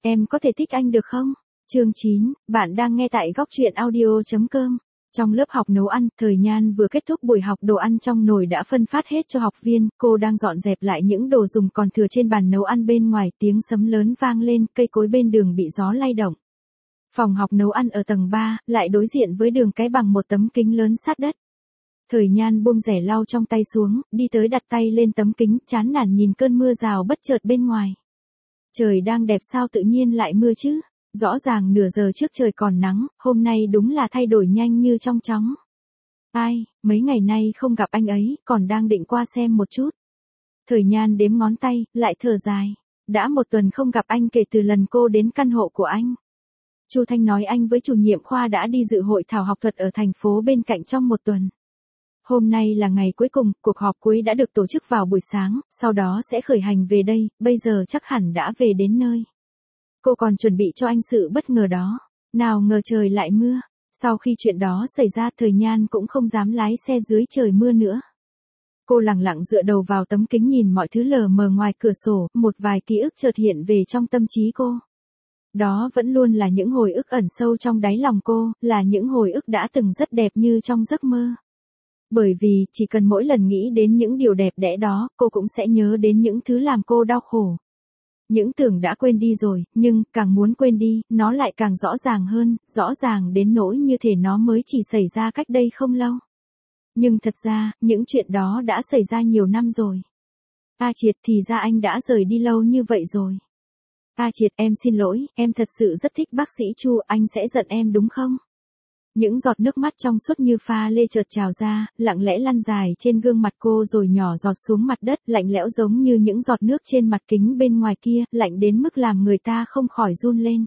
Em có thể thích anh được không? Chương 9, bạn đang nghe tại góc truyện audio.com. Trong lớp học nấu ăn, Thời Nhan vừa kết thúc buổi học, đồ ăn trong nồi đã phân phát hết cho học viên, cô đang dọn dẹp lại những đồ dùng còn thừa trên bàn nấu ăn. Bên ngoài tiếng sấm lớn vang lên, cây cối bên đường bị gió lay động. Phòng học nấu ăn ở tầng 3, lại đối diện với đường cái bằng một tấm kính lớn sát đất. Thời Nhan buông rẻ lau trong tay xuống, đi tới đặt tay lên tấm kính, chán nản nhìn cơn mưa rào bất chợt bên ngoài. Trời đang đẹp sao tự nhiên lại mưa chứ? Rõ ràng nửa giờ trước trời còn nắng, hôm nay đúng là thay đổi nhanh như trong chóng. Ai, mấy ngày nay không gặp anh ấy, còn đang định qua xem một chút. Thời Nhan đếm ngón tay, lại thở dài. Đã một tuần không gặp anh kể từ lần cô đến căn hộ của anh. Chu Thanh nói anh với chủ nhiệm khoa đã đi dự hội thảo học thuật ở thành phố bên cạnh trong một tuần. Hôm nay là ngày cuối cùng, cuộc họp cuối đã được tổ chức vào buổi sáng, sau đó sẽ khởi hành về đây, bây giờ chắc hẳn đã về đến nơi. Cô còn chuẩn bị cho anh sự bất ngờ đó. Nào ngờ trời lại mưa. Sau khi chuyện đó xảy ra, Thời Nhan cũng không dám lái xe dưới trời mưa nữa. Cô lẳng lặng dựa đầu vào tấm kính nhìn mọi thứ lờ mờ ngoài cửa sổ, một vài ký ức chợt hiện về trong tâm trí cô. Đó vẫn luôn là những hồi ức ẩn sâu trong đáy lòng cô, là những hồi ức đã từng rất đẹp như trong giấc mơ. Bởi vì, chỉ cần mỗi lần nghĩ đến những điều đẹp đẽ đó, cô cũng sẽ nhớ đến những thứ làm cô đau khổ. Những tưởng đã quên đi rồi, nhưng, càng muốn quên đi, nó lại càng rõ ràng hơn, rõ ràng đến nỗi như thể nó mới chỉ xảy ra cách đây không lâu. Nhưng thật ra, những chuyện đó đã xảy ra nhiều năm rồi. A Triệt, thì ra anh đã rời đi lâu như vậy rồi. A Triệt, em xin lỗi, em thật sự rất thích bác sĩ Chu, anh sẽ giận em đúng không? Những giọt nước mắt trong suốt như pha lê chợt trào ra, lặng lẽ lăn dài trên gương mặt cô rồi nhỏ giọt xuống mặt đất, lạnh lẽo giống như những giọt nước trên mặt kính bên ngoài kia, lạnh đến mức làm người ta không khỏi run lên.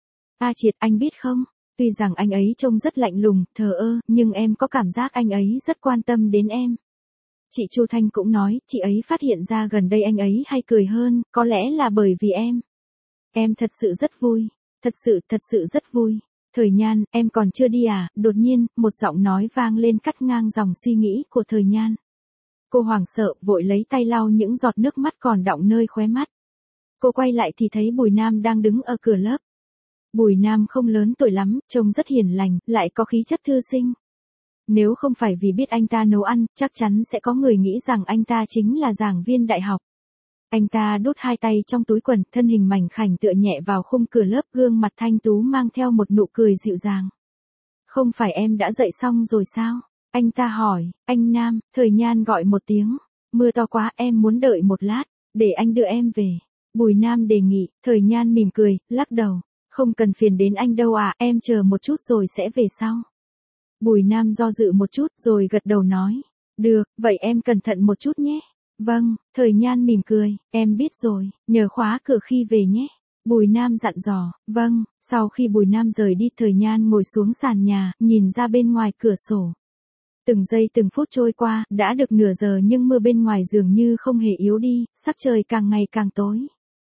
A Triệt, anh biết không, tuy rằng anh ấy trông rất lạnh lùng, thờ ơ, nhưng em có cảm giác anh ấy rất quan tâm đến em. Chị Chu Thanh cũng nói, chị ấy phát hiện ra gần đây anh ấy hay cười hơn, có lẽ là bởi vì em. Em thật sự rất vui, thật sự rất vui. Thời Nhan, em còn chưa đi à? Đột nhiên, một giọng nói vang lên cắt ngang dòng suy nghĩ của Thời Nhan. Cô hoảng sợ, vội lấy tay lau những giọt nước mắt còn đọng nơi khóe mắt. Cô quay lại thì thấy Bùi Nam đang đứng ở cửa lớp. Bùi Nam không lớn tuổi lắm, trông rất hiền lành, lại có khí chất thư sinh. Nếu không phải vì biết anh ta nấu ăn, chắc chắn sẽ có người nghĩ rằng anh ta chính là giảng viên đại học. Anh ta đút hai tay trong túi quần, thân hình mảnh khảnh tựa nhẹ vào khung cửa lớp, gương mặt thanh tú mang theo một nụ cười dịu dàng. Không phải em đã dậy xong rồi sao? Anh ta hỏi. Anh Nam, Thời Nhan gọi một tiếng. Mưa to quá, em muốn đợi một lát, để anh đưa em về. Bùi Nam đề nghị. Thời Nhan mỉm cười, lắc đầu. Không cần phiền đến anh đâu à, em chờ một chút rồi sẽ về sau. Bùi Nam do dự một chút rồi gật đầu nói. Được, vậy em cẩn thận một chút nhé. Vâng, Thời Nhan mỉm cười, em biết rồi, nhớ khóa cửa khi về nhé. Bùi Nam dặn dò. Vâng. Sau khi Bùi Nam rời đi, Thời Nhan ngồi xuống sàn nhà, nhìn ra bên ngoài cửa sổ. Từng giây từng phút trôi qua, đã được nửa giờ nhưng mưa bên ngoài dường như không hề yếu đi, sắc trời càng ngày càng tối.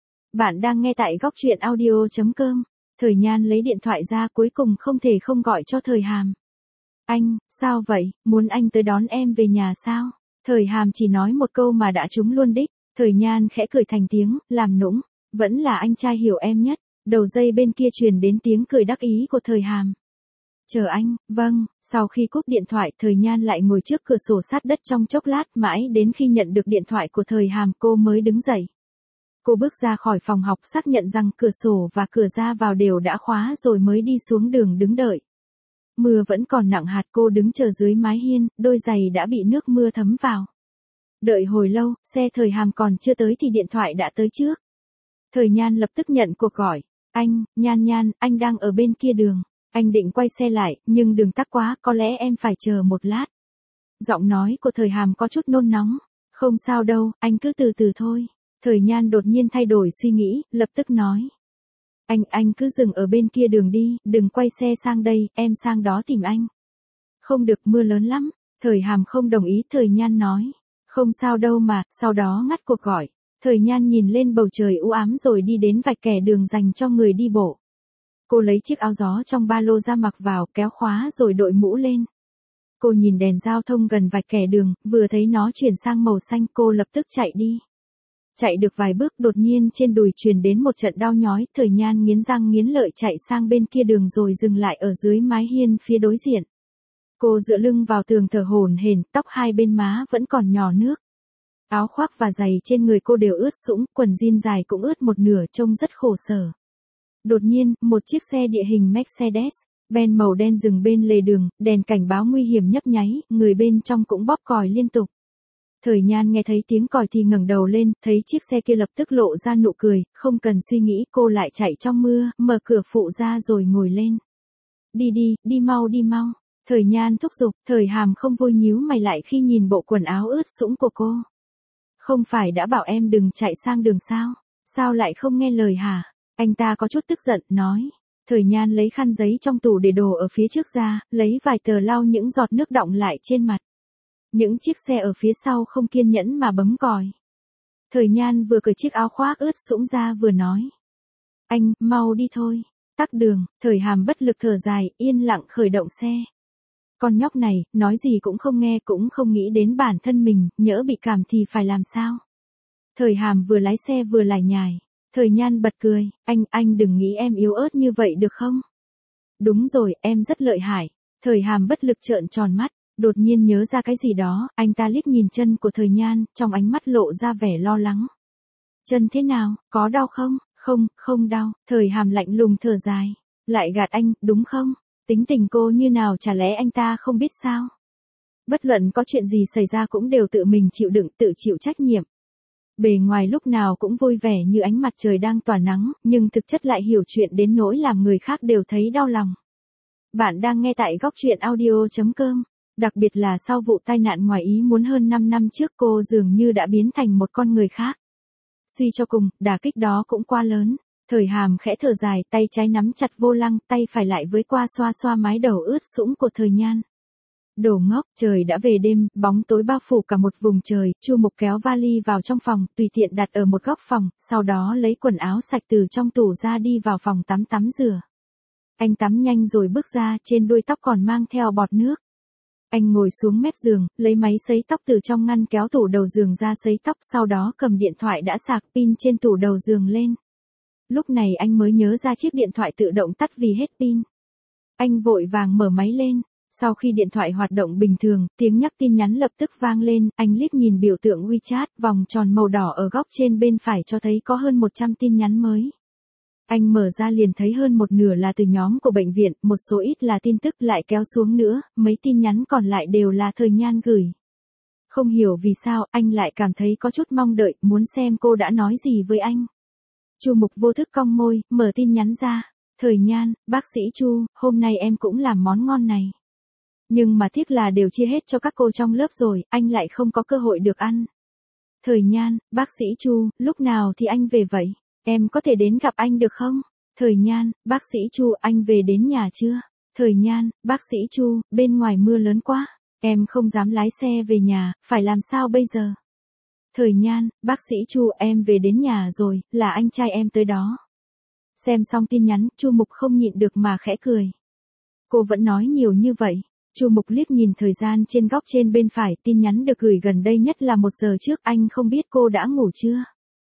Bạn đang nghe tại góc truyện audio.com. Thời Nhan lấy điện thoại ra, cuối cùng không thể không gọi cho Thời Hàm. Anh, sao vậy, muốn anh tới đón em về nhà sao? Thời Hàm chỉ nói một câu mà đã trúng luôn đích. Thời Nhan khẽ cười thành tiếng, làm nũng. Vẫn là anh trai hiểu em nhất. Đầu dây bên kia truyền đến tiếng cười đắc ý của Thời Hàm. Chờ anh. Vâng. Sau khi cúp điện thoại, Thời Nhan lại ngồi trước cửa sổ sát đất trong chốc lát, mãi đến khi nhận được điện thoại của Thời Hàm cô mới đứng dậy. Cô bước ra khỏi phòng học, xác nhận rằng cửa sổ và cửa ra vào đều đã khóa rồi mới đi xuống đường đứng đợi. Mưa vẫn còn nặng hạt, cô đứng chờ dưới mái hiên, đôi giày đã bị nước mưa thấm vào. Đợi hồi lâu, xe Thời Hàm còn chưa tới thì điện thoại đã tới trước. Thời Nhan lập tức nhận cuộc gọi. Anh, Nhan, anh đang ở bên kia đường. Anh định quay xe lại, nhưng đường tắc quá, có lẽ em phải chờ một lát. Giọng nói của Thời Hàm có chút nôn nóng. Không sao đâu, anh cứ từ từ thôi. Thời Nhan đột nhiên thay đổi suy nghĩ, lập tức nói. Anh cứ dừng ở bên kia đường đi, đừng quay xe sang đây, em sang đó tìm anh. Không được, mưa lớn lắm. Thời Hàm không đồng ý, Thời Nhan nói. Không sao đâu mà, sau đó ngắt cuộc gọi. Thời Nhan nhìn lên bầu trời u ám rồi đi đến vạch kẻ đường dành cho người đi bộ. Cô lấy chiếc áo gió trong ba lô ra mặc vào, kéo khóa rồi đội mũ lên. Cô nhìn đèn giao thông gần vạch kẻ đường, vừa thấy nó chuyển sang màu xanh cô lập tức chạy đi. Chạy được vài bước đột nhiên trên đùi truyền đến một trận đau nhói, Thời Nhan nghiến răng nghiến lợi chạy sang bên kia đường rồi dừng lại ở dưới mái hiên phía đối diện. Cô dựa lưng vào tường thở hổn hển, tóc hai bên má vẫn còn nhỏ nước. Áo khoác và giày trên người cô đều ướt sũng, quần jean dài cũng ướt một nửa trông rất khổ sở. Đột nhiên, một chiếc xe địa hình Mercedes-Benz màu đen dừng bên lề đường, đèn cảnh báo nguy hiểm nhấp nháy, người bên trong cũng bóp còi liên tục. Thời Nhan nghe thấy tiếng còi thì ngẩng đầu lên, thấy chiếc xe kia lập tức lộ ra nụ cười, không cần suy nghĩ cô lại chạy trong mưa, mở cửa phụ ra rồi ngồi lên. Đi đi, đi mau đi mau. Thời Nhan thúc giục, Thời Hàm không vui nhíu mày lại khi nhìn bộ quần áo ướt sũng của cô. Không phải đã bảo em đừng chạy sang đường sao? Sao lại không nghe lời hả? Anh ta có chút tức giận, nói. Thời Nhan lấy khăn giấy trong tủ để đồ ở phía trước ra, lấy vài tờ lau những giọt nước đọng lại trên mặt. Những chiếc xe ở phía sau không kiên nhẫn mà bấm còi. Thời Nhan vừa cởi chiếc áo khoác ướt sũng ra vừa nói. Anh, mau đi thôi. Tắc đường, Thời Hàm bất lực thở dài, yên lặng khởi động xe. Con nhóc này, nói gì cũng không nghe cũng không nghĩ đến bản thân mình, nhỡ bị cảm thì phải làm sao? Thời Hàm vừa lái xe vừa lải nhải. Thời Nhan bật cười, anh đừng nghĩ em yếu ớt như vậy được không? Đúng rồi, em rất lợi hại. Thời Hàm bất lực trợn tròn mắt, đột nhiên nhớ ra cái gì đó, anh ta liếc nhìn chân của Thời Nhan, trong ánh mắt lộ ra vẻ lo lắng. Chân thế nào, có đau không? Không, không đau. Thời Hàm lạnh lùng thở dài. Lại gạt anh, đúng không? Tính tình cô như nào chả lẽ anh ta không biết sao? Bất luận có chuyện gì xảy ra cũng đều tự mình chịu đựng, tự chịu trách nhiệm. Bề ngoài lúc nào cũng vui vẻ như ánh mặt trời đang tỏa nắng, nhưng thực chất lại hiểu chuyện đến nỗi làm người khác đều thấy đau lòng. Bạn đang nghe tại góc truyện audio.com. Đặc biệt là sau vụ tai nạn ngoài ý muốn hơn 5 năm trước cô dường như đã biến thành một con người khác. Suy cho cùng, đả kích đó cũng quá lớn. Thời Hàm khẽ thở dài, tay trái nắm chặt vô lăng, tay phải lại với qua xoa xoa mái đầu ướt sũng của Thời Nhan. Đồ ngốc, trời đã về đêm, bóng tối bao phủ cả một vùng trời, Chu Mục kéo vali vào trong phòng, tùy tiện đặt ở một góc phòng, sau đó lấy quần áo sạch từ trong tủ ra đi vào phòng tắm rửa. Anh tắm nhanh rồi bước ra, trên đuôi tóc còn mang theo bọt nước. Anh ngồi xuống mép giường, lấy máy sấy tóc từ trong ngăn kéo tủ đầu giường ra sấy tóc, sau đó cầm điện thoại đã sạc pin trên tủ đầu giường lên. Lúc này anh mới nhớ ra chiếc điện thoại tự động tắt vì hết pin. Anh vội vàng mở máy lên. Sau khi điện thoại hoạt động bình thường, tiếng nhắc tin nhắn lập tức vang lên, anh liếc nhìn biểu tượng WeChat, vòng tròn màu đỏ ở góc trên bên phải cho thấy có hơn 100 tin nhắn mới. Anh mở ra liền thấy hơn một nửa là từ nhóm của bệnh viện, một số ít là tin tức lại kéo xuống nữa, mấy tin nhắn còn lại đều là Thời Nhan gửi. Không hiểu vì sao, anh lại cảm thấy có chút mong đợi, muốn xem cô đã nói gì với anh. Chu Mục vô thức cong môi, mở tin nhắn ra. Thời Nhan, bác sĩ Chu, hôm nay em cũng làm món ngon này. Nhưng mà tiếc là đều chia hết cho các cô trong lớp rồi, anh lại không có cơ hội được ăn. Thời Nhan, bác sĩ Chu, lúc nào thì anh về vậy? Em có thể đến gặp anh được không? Thời Nhan, bác sĩ Chu, anh về đến nhà chưa? Thời Nhan, bác sĩ Chu, bên ngoài mưa lớn quá, em không dám lái xe về nhà, phải làm sao bây giờ? Thời Nhan, bác sĩ Chu, em về đến nhà rồi, là anh trai em tới đó. Xem xong tin nhắn, Chu Mục không nhịn được mà khẽ cười. Cô vẫn nói nhiều như vậy. Chu Mục liếc nhìn thời gian trên góc trên bên phải, tin nhắn được gửi gần đây nhất là 1 giờ trước, anh không biết cô đã ngủ chưa.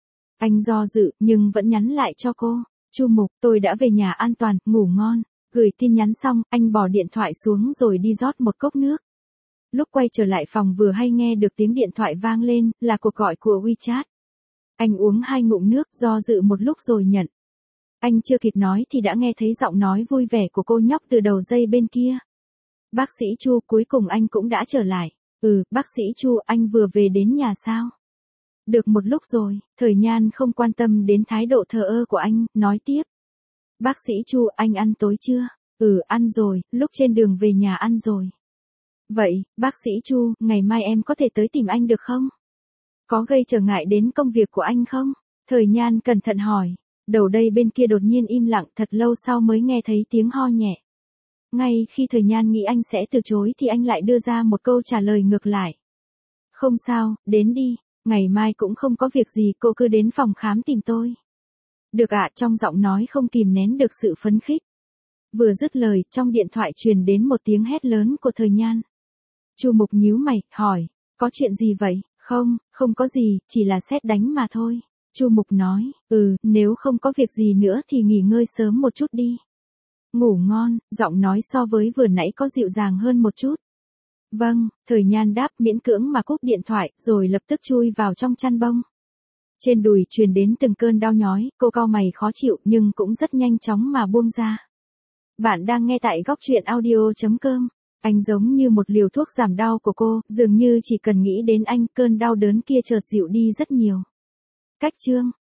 Anh do dự, nhưng vẫn nhắn lại cho cô. Chu Mục, tôi đã về nhà an toàn, ngủ ngon. Gửi tin nhắn xong, anh bỏ điện thoại xuống rồi đi rót một cốc nước. Lúc quay trở lại phòng vừa hay nghe được tiếng điện thoại vang lên, là cuộc gọi của WeChat. Anh uống 2 ngụm nước, do dự một lúc rồi nhận. Anh chưa kịp nói thì đã nghe thấy giọng nói vui vẻ của cô nhóc từ đầu dây bên kia. Bác sĩ Chu, cuối cùng anh cũng đã trở lại. Bác sĩ Chu, anh vừa về đến nhà sao? Được một lúc rồi, Thời Nhan không quan tâm đến thái độ thờ ơ của anh, nói tiếp. Bác sĩ Chu, anh ăn tối chưa? Ăn rồi, lúc trên đường về nhà ăn rồi. Vậy, bác sĩ Chu, ngày mai em có thể tới tìm anh được không? Có gây trở ngại đến công việc của anh không? Thời Nhan cẩn thận hỏi. Đầu đây bên kia đột nhiên im lặng, thật lâu sau mới nghe thấy tiếng ho nhẹ. Ngay khi Thời Nhan nghĩ anh sẽ từ chối thì anh lại đưa ra một câu trả lời ngược lại. Không sao, đến đi, ngày mai cũng không có việc gì, cô cứ đến phòng khám tìm tôi. Được ạ, trong giọng nói không kìm nén được sự phấn khích. Vừa dứt lời, trong điện thoại truyền đến một tiếng hét lớn của Thời Nhan. Chu Mục nhíu mày, hỏi, có chuyện gì vậy? Không có gì, chỉ là sét đánh mà thôi. Chu Mục nói, nếu không có việc gì nữa thì nghỉ ngơi sớm một chút đi. Ngủ ngon, giọng nói so với vừa nãy có dịu dàng hơn một chút. Vâng, Thời Nhan đáp miễn cưỡng mà cúp điện thoại, rồi lập tức chui vào trong chăn bông. Trên đùi truyền đến từng cơn đau nhói, cô cau mày khó chịu nhưng cũng rất nhanh chóng mà buông ra. Bạn đang nghe tại góc truyện audio.com. Anh giống như một liều thuốc giảm đau của cô, dường như chỉ cần nghĩ đến anh, cơn đau đớn kia chợt dịu đi rất nhiều. Cách chương